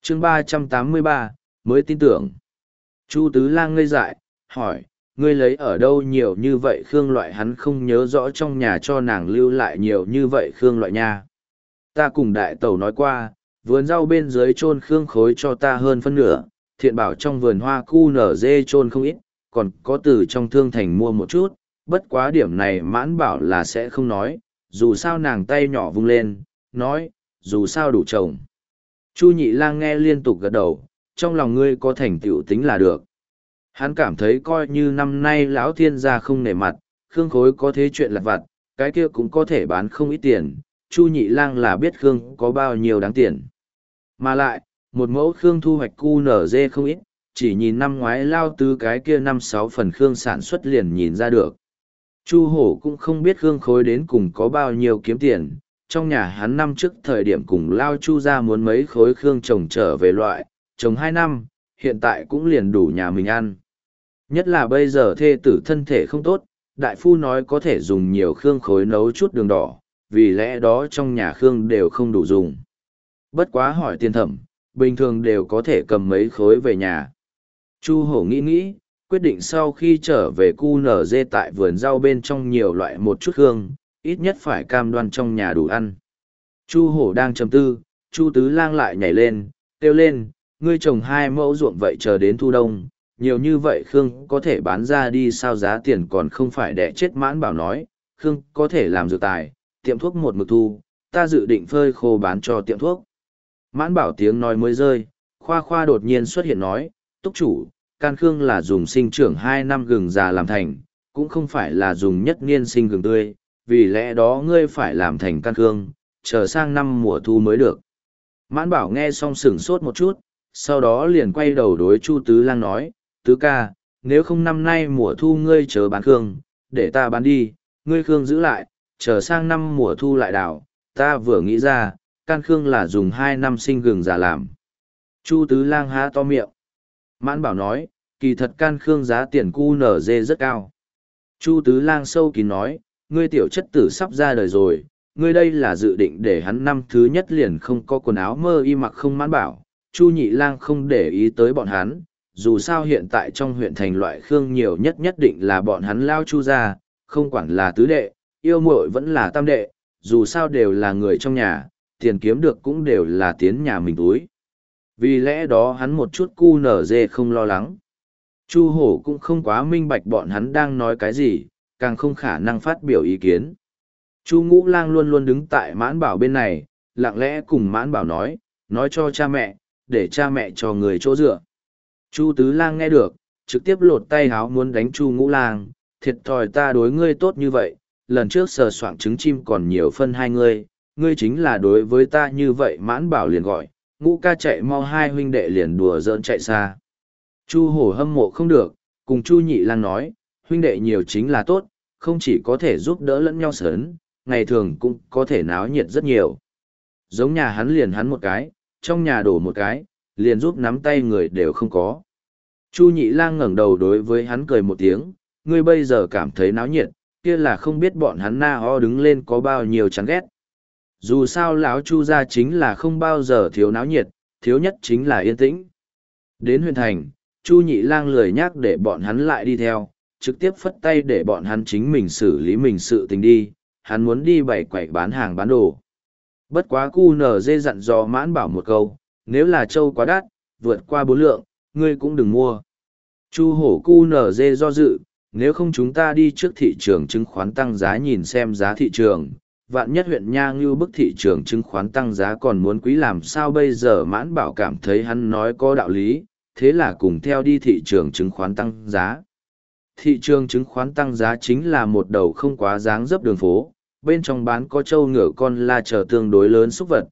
chương 383, mới tin tưởng. Chu Tứ Lang ngây dại, hỏi, ngươi lấy ở đâu nhiều như vậy khương loại, hắn không nhớ rõ trong nhà cho nàng lưu lại nhiều như vậy khương loại nha. Ta cùng đại tẩu nói qua, vườn rau bên dưới chôn khương khối cho ta hơn phân nửa, thiện bảo trong vườn hoa cu nở dê chôn không ít, còn có từ trong thương thành mua một chút, bất quá điểm này mãn bảo là sẽ không nói, dù sao nàng tay nhỏ vung lên, nói, dù sao đủ chồng. Chu Nhị Lang nghe liên tục gật đầu, trong lòng ngươi có thành tựu tính là được. Hắn cảm thấy coi như năm nay lão thiên gia không nể mặt, khương khối có thế chuyện lặt vặt, cái kia cũng có thể bán không ít tiền, Chu Nhị Lang là biết khương có bao nhiêu đáng tiền. Mà lại, một mẫu khương thu hoạch cu nở dê không ít, chỉ nhìn năm ngoái lao tứ cái kia 5-6 phần khương sản xuất liền nhìn ra được. Chu Hổ cũng không biết khương khối đến cùng có bao nhiêu kiếm tiền, trong nhà hắn năm trước thời điểm cùng lao Chu ra muốn mấy khối khương trồng trở về loại, trồng 2 năm, hiện tại cũng liền đủ nhà mình ăn. Nhất là bây giờ thê tử thân thể không tốt, đại phu nói có thể dùng nhiều khương khối nấu chút đường đỏ, vì lẽ đó trong nhà khương đều không đủ dùng. Bất quá hỏi tiền thẩm, bình thường đều có thể cầm mấy khối về nhà. Chu Hổ nghĩ nghĩ, quyết định sau khi trở về cu nở dê tại vườn rau bên trong nhiều loại một chút khương, ít nhất phải cam đoan trong nhà đủ ăn. Chu Hổ đang trầm tư, Chu Tứ Lang lại nhảy lên, kêu lên, ngươi trồng 2 mẫu ruộng vậy chờ đến thu đông, nhiều như vậy khương có thể bán ra đi sao, giá tiền còn không phải đẻ chết. Mãn Bảo nói, khương có thể làm dược tài, tiệm thuốc một mực thu, ta dự định phơi khô bán cho tiệm thuốc. Mãn Bảo tiếng nói mới rơi, Khoa Khoa đột nhiên xuất hiện nói, túc chủ, can khương là dùng sinh trưởng 2 năm gừng già làm thành, cũng không phải là dùng nhất niên sinh gừng tươi, vì lẽ đó ngươi phải làm thành can khương, chờ sang năm mùa thu mới được. Mãn Bảo nghe xong sửng sốt một chút, sau đó liền quay đầu đối Chu Tứ Lang nói, Tứ ca, nếu không năm nay mùa thu ngươi chờ bán khương, để ta bán đi, ngươi khương giữ lại, chờ sang năm mùa thu lại đảo, ta vừa nghĩ ra, can khương là dùng 2 năm sinh gừng già làm. Chu Tứ Lang há to miệng. Mãn Bảo nói, kỳ thật can khương giá tiền cu nở dê rất cao. Chu Tứ Lang sâu kín nói, ngươi tiểu chất tử sắp ra đời rồi, ngươi đây là dự định để hắn năm thứ nhất liền không có quần áo mơ y mặc không. Mãn Bảo, Chu Nhị Lang không để ý tới bọn hắn, dù sao hiện tại trong huyện thành loại khương nhiều nhất định là bọn hắn lao Chu ra, không quản là tứ đệ, yêu muội vẫn là tam đệ, dù sao đều là người trong nhà, tiền kiếm được cũng đều là tiến nhà mình túi. Vì lẽ đó hắn một chút cu nở dê không lo lắng. Chu Hổ cũng không quá minh bạch bọn hắn đang nói cái gì, càng không khả năng phát biểu ý kiến. Chu Ngũ Lang luôn luôn đứng tại Mãn Bảo bên này, lặng lẽ cùng Mãn Bảo nói cho cha mẹ, để cha mẹ cho người chỗ dựa. Chu Tứ Lang nghe được, trực tiếp lột tay háo muốn đánh Chu Ngũ Lang, thiệt thòi ta đối ngươi tốt như vậy, lần trước sờ soạng trứng chim còn nhiều phân hai ngươi chính là đối với ta như vậy. Mãn Bảo liền gọi, Ngũ ca chạy mau, hai huynh đệ liền đùa giỡn chạy xa. Chu Hổ hâm mộ không được, cùng Chu Nhị Lang nói, huynh đệ nhiều chính là tốt, không chỉ có thể giúp đỡ lẫn nhau sớn, ngày thường cũng có thể náo nhiệt rất nhiều. Giống nhà hắn liền hắn một cái, trong nhà đổ một cái, liền giúp nắm tay người đều không có. Chu Nhị Lang ngẩng đầu đối với hắn cười một tiếng, ngươi bây giờ cảm thấy náo nhiệt, kia là không biết bọn hắn na ho đứng lên có bao nhiêu chán ghét. Dù sao lão Chu gia chính là không bao giờ thiếu náo nhiệt, thiếu nhất chính là yên tĩnh. Đến huyện thành, Chu Nhị Lang lười nhác để bọn hắn lại đi theo, trực tiếp phất tay để bọn hắn chính mình xử lý mình sự tình đi, hắn muốn đi bày quẩy bán hàng bán đồ. Bất quá cu nở dê dặn dò Mãn Bảo một câu, nếu là trâu quá đắt, vượt qua 4 lượng, ngươi cũng đừng mua. Chu Hổ cu nở dê do dự, nếu không chúng ta đi trước thị trường chứng khoán tăng giá nhìn xem giá thị trường, vạn nhất huyện Nha Ngưu bức thị trường chứng khoán tăng giá còn muốn quý làm sao bây giờ. Mãn Bảo cảm thấy hắn nói có đạo lý, thế là cùng theo đi thị trường chứng khoán tăng giá. Thị trường chứng khoán tăng giá chính là một đầu không quá dáng dấp đường phố, bên trong bán có trâu ngựa con la chờ tương đối lớn súc vật,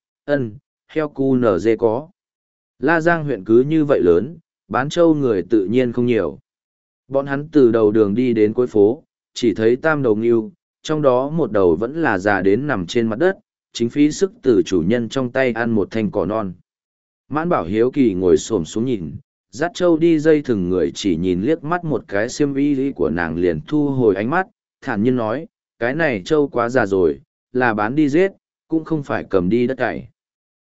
heo cu nở dê có. La Giang huyện cứ như vậy lớn, bán trâu người tự nhiên không nhiều. Bọn hắn từ đầu đường đi đến cuối phố, chỉ thấy tam đầu ngưu, trong đó một đầu vẫn là già đến nằm trên mặt đất, chính phí sức từ chủ nhân trong tay ăn một thanh cỏ non. Mãn Bảo hiếu kỳ ngồi xổm xuống nhìn, dắt trâu đi dây thừng người chỉ nhìn liếc mắt một cái xiêm y của nàng liền thu hồi ánh mắt, thản nhiên nói, cái này trâu quá già rồi, là bán đi giết, cũng không phải cầm đi đất cày.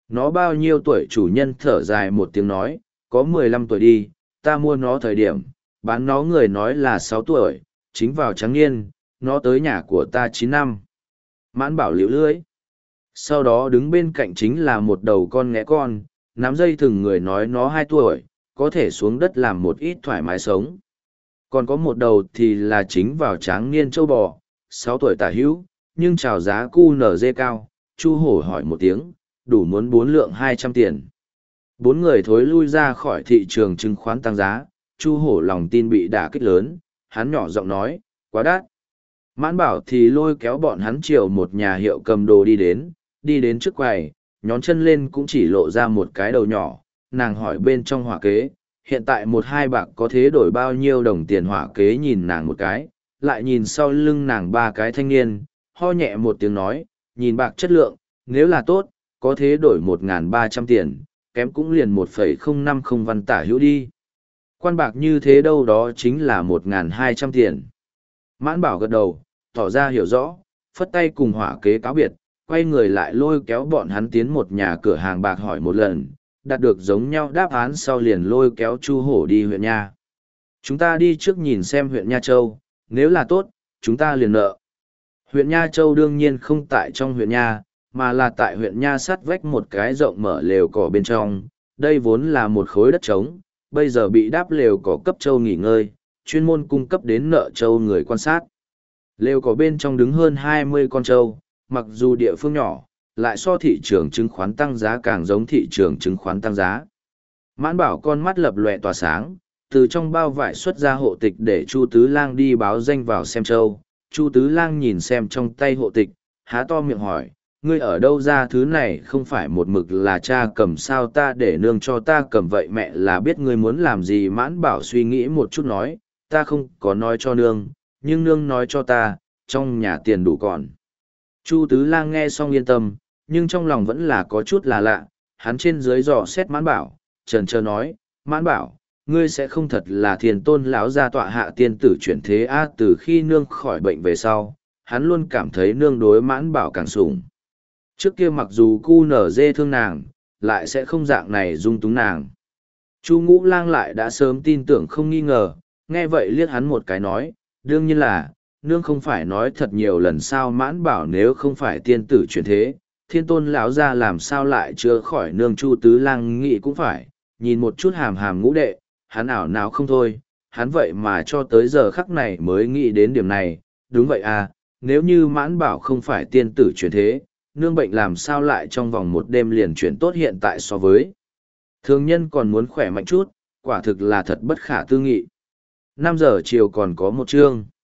Nó bao nhiêu tuổi? Chủ nhân thở dài một tiếng nói, có 15 tuổi đi, ta mua nó thời điểm, bán nó người nói là 6 tuổi, chính vào trắng niên, nó tới nhà của ta 9 năm. Mãn Bảo liễu lưỡi. Sau đó đứng bên cạnh chính là một đầu con nghé con, nắm dây thừng người nói nó 2 tuổi, có thể xuống đất làm một ít thoải mái sống. Còn có một đầu thì là chính vào tráng niên châu bò, 6 tuổi tả hữu, nhưng chào giá cu nở dê cao. Chu hổ hỏi một tiếng, đủ muốn 4 lượng 200 tiền. Bốn người thối lui ra khỏi thị trường chứng khoán tăng giá, Chu hổ lòng tin bị đả kích lớn, hắn nhỏ giọng nói, quá đắt. Mãn Bảo thì lôi kéo bọn hắn chiều một nhà hiệu cầm đồ đi đến trước quầy, nhón chân lên cũng chỉ lộ ra một cái đầu nhỏ, nàng hỏi bên trong hỏa kế, hiện tại 1-2 bạc có thế đổi bao nhiêu đồng tiền? Hỏa kế nhìn nàng một cái, lại nhìn sau lưng nàng 3 cái thanh niên, ho nhẹ một tiếng nói, nhìn bạc chất lượng, nếu là tốt, có thế đổi 1.300 tiền, kém cũng liền 1,050 văn tả hữu đi. Quan bạc như thế đâu đó chính là 1.200 tiền. Mãn Bảo gật đầu, tỏ ra hiểu rõ, phất tay cùng hỏa kế cáo biệt, quay người lại lôi kéo bọn hắn tiến một nhà cửa hàng bạc hỏi một lần, đạt được giống nhau đáp án sau liền lôi kéo Chu hổ đi huyện Nha. Chúng ta đi trước nhìn xem huyện Nha Châu, nếu là tốt, chúng ta liền nợ. Huyện Nha Châu đương nhiên không tại trong huyện Nha, mà là tại huyện Nha sát vách một cái rộng mở lều cỏ bên trong. Đây vốn là một khối đất trống, bây giờ bị đáp lều cỏ cấp châu nghỉ ngơi, chuyên môn cung cấp đến nợ châu người quan sát. Lều cỏ bên trong đứng hơn 20 con trâu, mặc dù địa phương nhỏ, lại so thị trường chứng khoán tăng giá càng giống thị trường chứng khoán tăng giá. Mãn Bảo con mắt lập lòe tỏa sáng, từ trong bao vải xuất ra hộ tịch để Chu Tứ Lang đi báo danh vào xem trâu. Chu Tứ Lang nhìn xem trong tay hộ tịch, há to miệng hỏi, ngươi ở đâu ra thứ này? Không phải một mực là cha cầm sao? Ta để nương cho ta cầm vậy mẹ là biết ngươi muốn làm gì? Mãn Bảo suy nghĩ một chút nói, ta không có nói cho nương, nhưng nương nói cho ta, trong nhà tiền đủ còn. Chu Tứ Lang nghe xong yên tâm, nhưng trong lòng vẫn là có chút là lạ, hắn trên dưới dò xét Mãn Bảo, chần chờ nói, Mãn Bảo, ngươi sẽ không thật là Thiền Tôn lão gia tọa hạ tiên tử chuyển thế a? Từ khi nương khỏi bệnh về sau, hắn luôn cảm thấy nương đối Mãn Bảo càng sủng. Trước kia mặc dù cu nở dê thương nàng, lại sẽ không dạng này dung túng nàng. Chu Ngũ Lang lại đã sớm tin tưởng không nghi ngờ, nghe vậy liếc hắn một cái nói, đương nhiên là, nương không phải nói thật nhiều lần sao? Mãn Bảo nếu không phải tiên tử chuyển thế, Thiên Tôn lão gia làm sao lại chữa khỏi nương? Chu Tứ Lang nghĩ cũng phải, nhìn một chút hàm hàm ngũ đệ, hắn ảo nào không thôi, hắn vậy mà cho tới giờ khắc này mới nghĩ đến điểm này. Đúng vậy à, nếu như Mãn Bảo không phải tiên tử chuyển thế, nương bệnh làm sao lại trong vòng một đêm liền chuyển tốt? Hiện tại so với thường nhân còn muốn khỏe mạnh chút, quả thực là thật bất khả tư nghị. 5 giờ chiều còn có một chương.